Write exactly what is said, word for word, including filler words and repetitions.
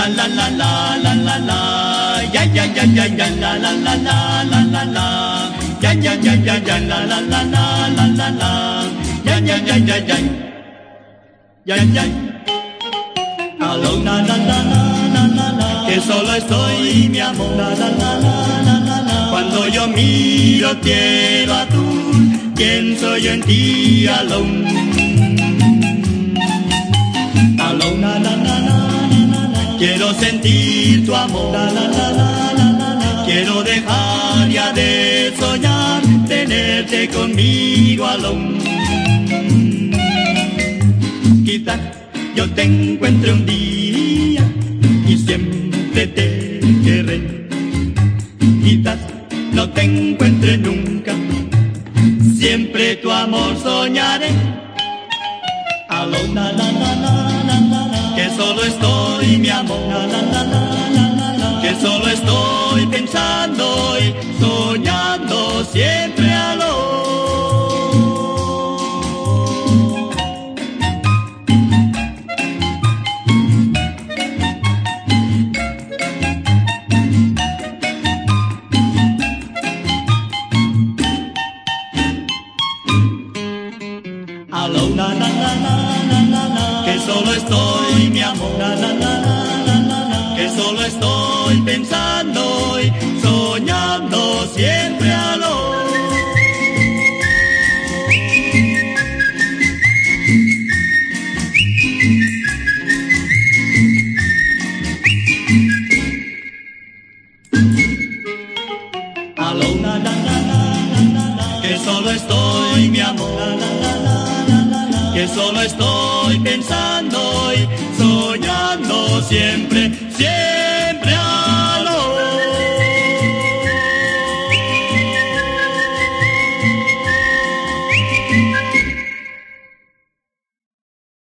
la la la la la la, ya ya ya ya ya la la la la la la la, ya ya ya ya ya la la la la la la la, ya ya ya ya ya, ya ya. Aló, la la la la la la, que solo estoy mi amor, la la la la la la. Cuando yo miro cielo azul, pienso yo en ti, aló. Aló, la la la la. Quiero sentir tu amor, la, la, la, la, la, la. Quiero dejar ya de soñar, tenerte conmigo, aló. Quizás yo te encuentre un día y siempre te querré. Quizás no te encuentre nunca, siempre tu amor soñaré. Aló, la, la, la, la, la, la. Que solo estoy, mi amor, la, la, la, la, la, la. Que solo estoy pensando y soñando siempre, aló. Aló, la, la, la, la, la, la. Que solo estoy, mi amor, la, la, la, la, la, la. Que solo estoy pensando y soñando siempre, aló. Aló, la, la, la, la, la, la. Que solo estoy, mi amor, la, la, la, la. Que solo estoy pensando y soñando siempre, siempre.